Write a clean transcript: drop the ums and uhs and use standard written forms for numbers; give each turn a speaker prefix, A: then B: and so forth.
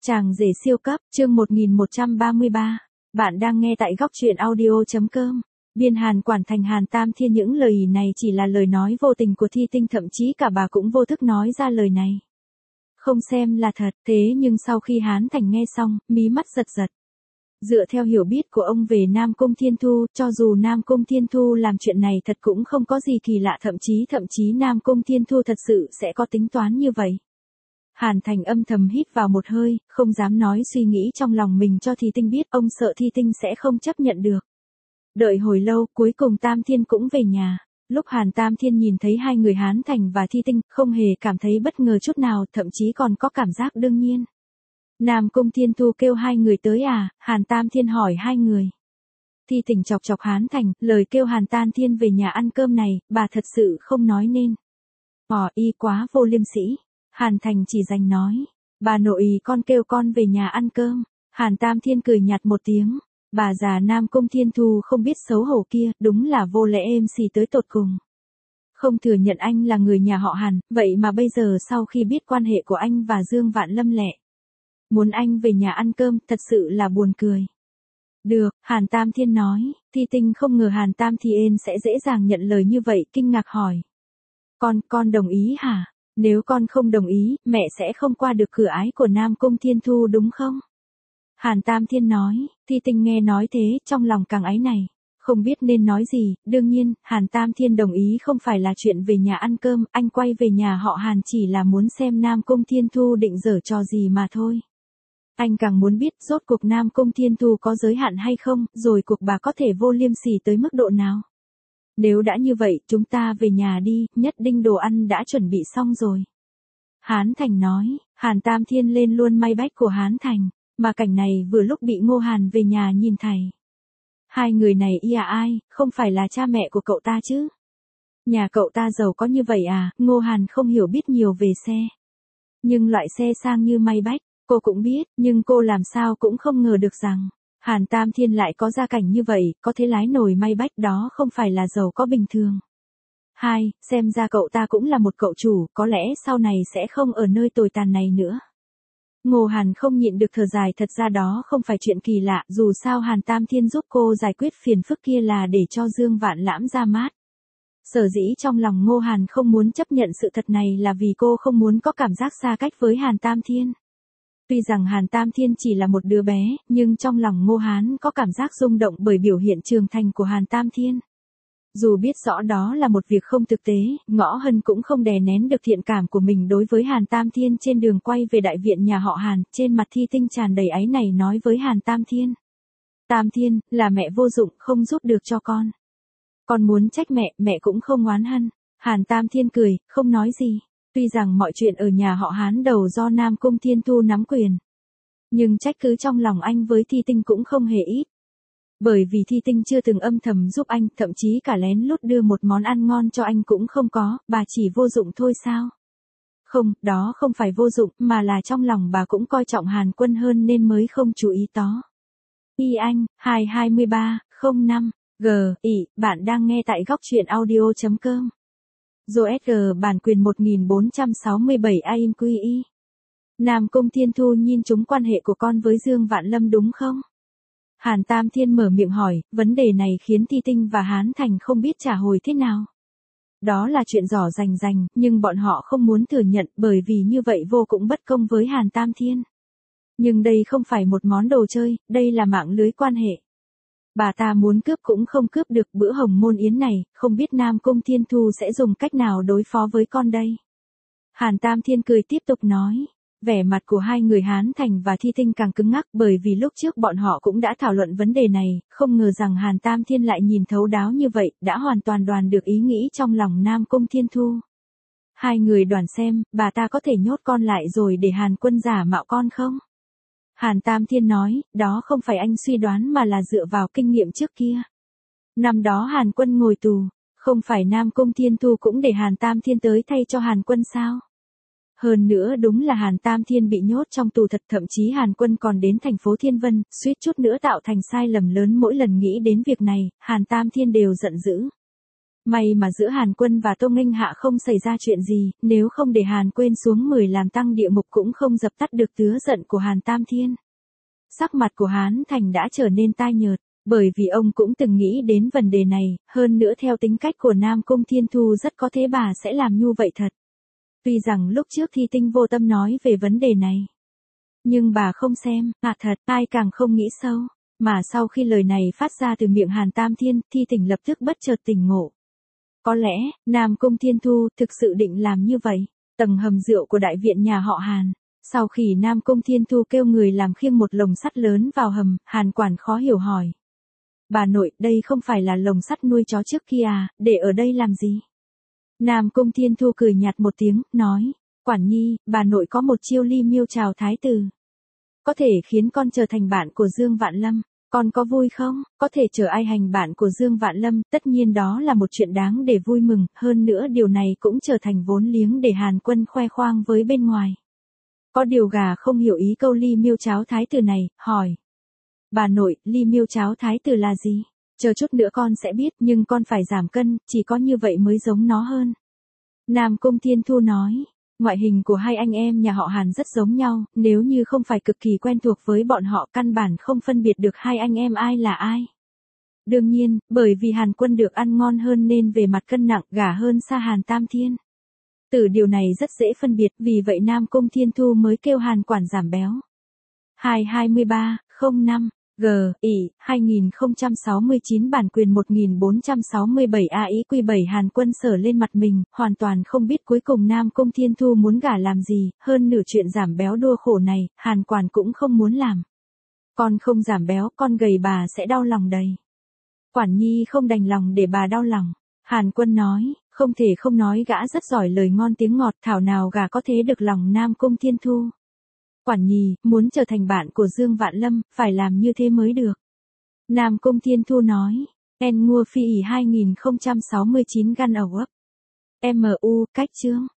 A: Chàng rể siêu cấp, chương 1133. Bạn đang nghe tại góc truyện audio.com. Biên Hàn Quản Thành Hàn Tam Thiên, những lời này chỉ là lời nói vô tình của Thi Tinh, thậm chí cả bà cũng vô thức nói ra lời này. Không xem là thật, thế nhưng sau khi Hán Thành nghe xong, mí mắt giật giật. Dựa theo hiểu biết của ông về Nam Cung Thiên Thu, cho dù Nam Cung Thiên Thu làm chuyện này thật cũng không có gì kỳ lạ, thậm chí Nam Cung Thiên Thu thật sự sẽ có tính toán như vậy. Hàn Thành âm thầm hít vào một hơi, không dám nói suy nghĩ trong lòng mình cho Thi Tinh biết, ông sợ Thi Tinh sẽ không chấp nhận được. Đợi hồi lâu, cuối cùng Tam Thiên cũng về nhà. Lúc Hàn Tam Thiên nhìn thấy hai người Hán Thành và Thi Tinh, không hề cảm thấy bất ngờ chút nào, thậm chí còn có cảm giác đương nhiên. Nam Cung Thiên Thu kêu hai người tới à? Hàn Tam Thiên hỏi hai người. Thi Tình chọc chọc Hán Thành, lời kêu Hàn Tam Thiên về nhà ăn cơm này, bà thật sự không nói nên. Y quá vô liêm sỉ. Hàn Thành chỉ dành nói, bà nội con kêu con về nhà ăn cơm. Hàn Tam Thiên cười nhạt một tiếng, bà già Nam Cung Thiên Thu không biết xấu hổ kia, đúng là vô lễ êm xì tới tột cùng. Không thừa nhận anh là người nhà họ Hàn, vậy mà bây giờ sau khi biết quan hệ của anh và Dương Vạn Lâm lẹ, muốn anh về nhà ăn cơm, thật sự là buồn cười. Được, Hàn Tam Thiên nói. Thi Tinh không ngờ Hàn Tam Thiên sẽ dễ dàng nhận lời như vậy, kinh ngạc hỏi. Con đồng ý hả? Nếu con không đồng ý, mẹ sẽ không qua được cửa ái của Nam Cung Thiên Thu đúng không? Hàn Tam Thiên nói. Thi Tinh nghe nói thế, trong lòng càng áy này. Không biết nên nói gì, đương nhiên, Hàn Tam Thiên đồng ý không phải là chuyện về nhà ăn cơm, anh quay về nhà họ Hàn chỉ là muốn xem Nam Cung Thiên Thu định giở trò gì mà thôi. Anh càng muốn biết rốt cuộc Nam Cung Thiên Thu có giới hạn hay không, rồi cuộc bà có thể vô liêm sỉ tới mức độ nào. Nếu đã như vậy, chúng ta về nhà đi, nhất định đồ ăn đã chuẩn bị xong rồi. Hán Thành nói. Hàn Tam Thiên lên luôn may bách của Hán Thành, mà cảnh này vừa lúc bị Ngô Hàn về nhà nhìn thấy. Hai người này ai, không phải là cha mẹ của cậu ta chứ? Nhà cậu ta giàu có như vậy à? Ngô Hàn không hiểu biết nhiều về xe. Nhưng loại xe sang như may bách, cô cũng biết, nhưng cô làm sao cũng không ngờ được rằng Hàn Tam Thiên lại có gia cảnh như vậy, có thể lái nổi may bách, đó không phải là giàu có bình thường. Xem ra cậu ta cũng là một cậu chủ, có lẽ sau này sẽ không ở nơi tồi tàn này nữa. Ngô Hàn không nhịn được thở dài, thật ra đó không phải chuyện kỳ lạ, dù sao Hàn Tam Thiên giúp cô giải quyết phiền phức kia là để cho Dương Vạn Lãm ra mát. Sở dĩ trong lòng Ngô Hàn không muốn chấp nhận sự thật này là vì cô không muốn có cảm giác xa cách với Hàn Tam Thiên. Tuy rằng Hàn Tam Thiên chỉ là một đứa bé, nhưng trong lòng Ngô Hán có cảm giác rung động bởi biểu hiện trưởng thành của Hàn Tam Thiên. Dù biết rõ đó là một việc không thực tế, Ngõ Hân cũng không đè nén được thiện cảm của mình đối với Hàn Tam Thiên. Trên đường quay về đại viện nhà họ Hàn, trên mặt Thi Tinh tràn đầy áy náy nói với Hàn Tam Thiên. Tam Thiên, là mẹ vô dụng, không giúp được cho con. Con muốn trách mẹ, mẹ cũng không oán hân. Hàn Tam Thiên cười, không nói gì. Tuy rằng mọi chuyện ở nhà họ Hán đầu do Nam Cung Thiên Thu nắm quyền, nhưng trách cứ trong lòng anh với Thi Tinh cũng không hề ít. Bởi vì Thi Tinh chưa từng âm thầm giúp anh, thậm chí cả lén lút đưa một món ăn ngon cho anh cũng không có, bà chỉ vô dụng thôi sao? Không, đó không phải vô dụng, mà là trong lòng bà cũng coi trọng Hàn Quân hơn nên mới không chú ý đó. Anh, 22305, bạn đang nghe tại góc truyện audio.com. GOSG bản quyền 1467 AIMQI. Nam Cung Thiên Thu nhìn chúng quan hệ của con với Dương Vạn Lâm đúng không? Hàn Tam Thiên mở miệng hỏi, vấn đề này khiến Thi Tinh và Hán Thành không biết trả hồi thế nào. Đó là chuyện giỏ rành, nhưng bọn họ không muốn thừa nhận bởi vì như vậy vô cùng bất công với Hàn Tam Thiên. Nhưng đây không phải một món đồ chơi, đây là mạng lưới quan hệ. Bà ta muốn cướp cũng không cướp được, bữa hồng môn yến này, không biết Nam Cung Thiên Thu sẽ dùng cách nào đối phó với con đây. Hàn Tam Thiên cười tiếp tục nói. Vẻ mặt của hai người Hán Thành và Thi Tinh càng cứng ngắc bởi vì lúc trước bọn họ cũng đã thảo luận vấn đề này, không ngờ rằng Hàn Tam Thiên lại nhìn thấu đáo như vậy, đã hoàn toàn đoán được ý nghĩ trong lòng Nam Cung Thiên Thu. Hai người đoán xem, bà ta có thể nhốt con lại rồi để Hàn Quân giả mạo con không? Hàn Tam Thiên nói, đó không phải anh suy đoán mà là dựa vào kinh nghiệm trước kia. Năm đó Hàn Quân ngồi tù, không phải Nam Cung Thiên Thu cũng để Hàn Tam Thiên tới thay cho Hàn Quân sao? Hơn nữa đúng là Hàn Tam Thiên bị nhốt trong tù thật, thậm chí Hàn Quân còn đến thành phố Thiên Vân, suýt chút nữa tạo thành sai lầm lớn. Mỗi lần nghĩ đến việc này, Hàn Tam Thiên đều giận dữ. May mà giữa Hàn Quân và Tô Nghênh Hạ không xảy ra chuyện gì, nếu không để Hàn quên xuống 10 làm tăng địa ngục cũng không dập tắt được tứa giận của Hàn Tam Thiên. Sắc mặt của Hán Thành đã trở nên tai nhợt, bởi vì ông cũng từng nghĩ đến vấn đề này, hơn nữa theo tính cách của Nam Cung Thiên Thu rất có thể bà sẽ làm như vậy thật. Tuy rằng lúc trước Thi Tinh vô tâm nói về vấn đề này, nhưng bà không xem, thật, ai càng không nghĩ sâu. Mà sau khi lời này phát ra từ miệng Hàn Tam Thiên, Thi Tình lập tức bất chợt tỉnh ngộ. Có lẽ, Nam Cung Thiên Thu thực sự định làm như vậy. Tầng hầm rượu của đại viện nhà họ Hàn. Sau khi Nam Cung Thiên Thu kêu người làm khiêng một lồng sắt lớn vào hầm, Hàn quản khó hiểu hỏi. Bà nội, đây không phải là lồng sắt nuôi chó trước kia à, để ở đây làm gì? Nam Cung Thiên Thu cười nhạt một tiếng, nói. Quản nhi, bà nội có một chiêu ly miêu chào thái tử. Có thể khiến con trở thành bạn của Dương Vạn Lâm. Con có vui không? Có thể trở ai hành bạn của Dương Vạn Lâm, tất nhiên đó là một chuyện đáng để vui mừng, hơn nữa điều này cũng trở thành vốn liếng để Hàn Quân khoe khoang với bên ngoài. Có điều gà không hiểu ý câu ly miêu cháo thái tử này, hỏi. Bà nội, ly miêu cháo thái tử là gì? Chờ chút nữa con sẽ biết, nhưng con phải giảm cân, chỉ có như vậy mới giống nó hơn. Nam Cung Thiên Thu nói. Ngoại hình của hai anh em nhà họ Hàn rất giống nhau, nếu như không phải cực kỳ quen thuộc với bọn họ căn bản không phân biệt được hai anh em ai là ai. Đương nhiên, bởi vì Hàn Quân được ăn ngon hơn nên về mặt cân nặng gả hơn xa Hàn Tam Thiên. Từ điều này rất dễ phân biệt, vì vậy Nam Cung Thiên Thu mới kêu Hàn quản giảm béo. 22305 G, ỉ, 2069 bản quyền 1467 AIQ7 Hàn Quân sở lên mặt mình, hoàn toàn không biết cuối cùng Nam Cung Thiên Thu muốn gả làm gì, hơn nửa chuyện giảm béo đua khổ này, Hàn quản cũng không muốn làm. Con không giảm béo, con gầy bà sẽ đau lòng đầy. Quản nhi không đành lòng để bà đau lòng. Hàn Quân nói, không thể không nói gã rất giỏi lời ngon tiếng ngọt, thảo nào gã có thể được lòng Nam Cung Thiên Thu. Quản nhi, muốn trở thành bạn của Dương Vạn Lâm, phải làm như thế mới được. Nam Cung Thiên Thu nói, En Ngua Phi ỉ 2069 Gun Award. MU, cách chương.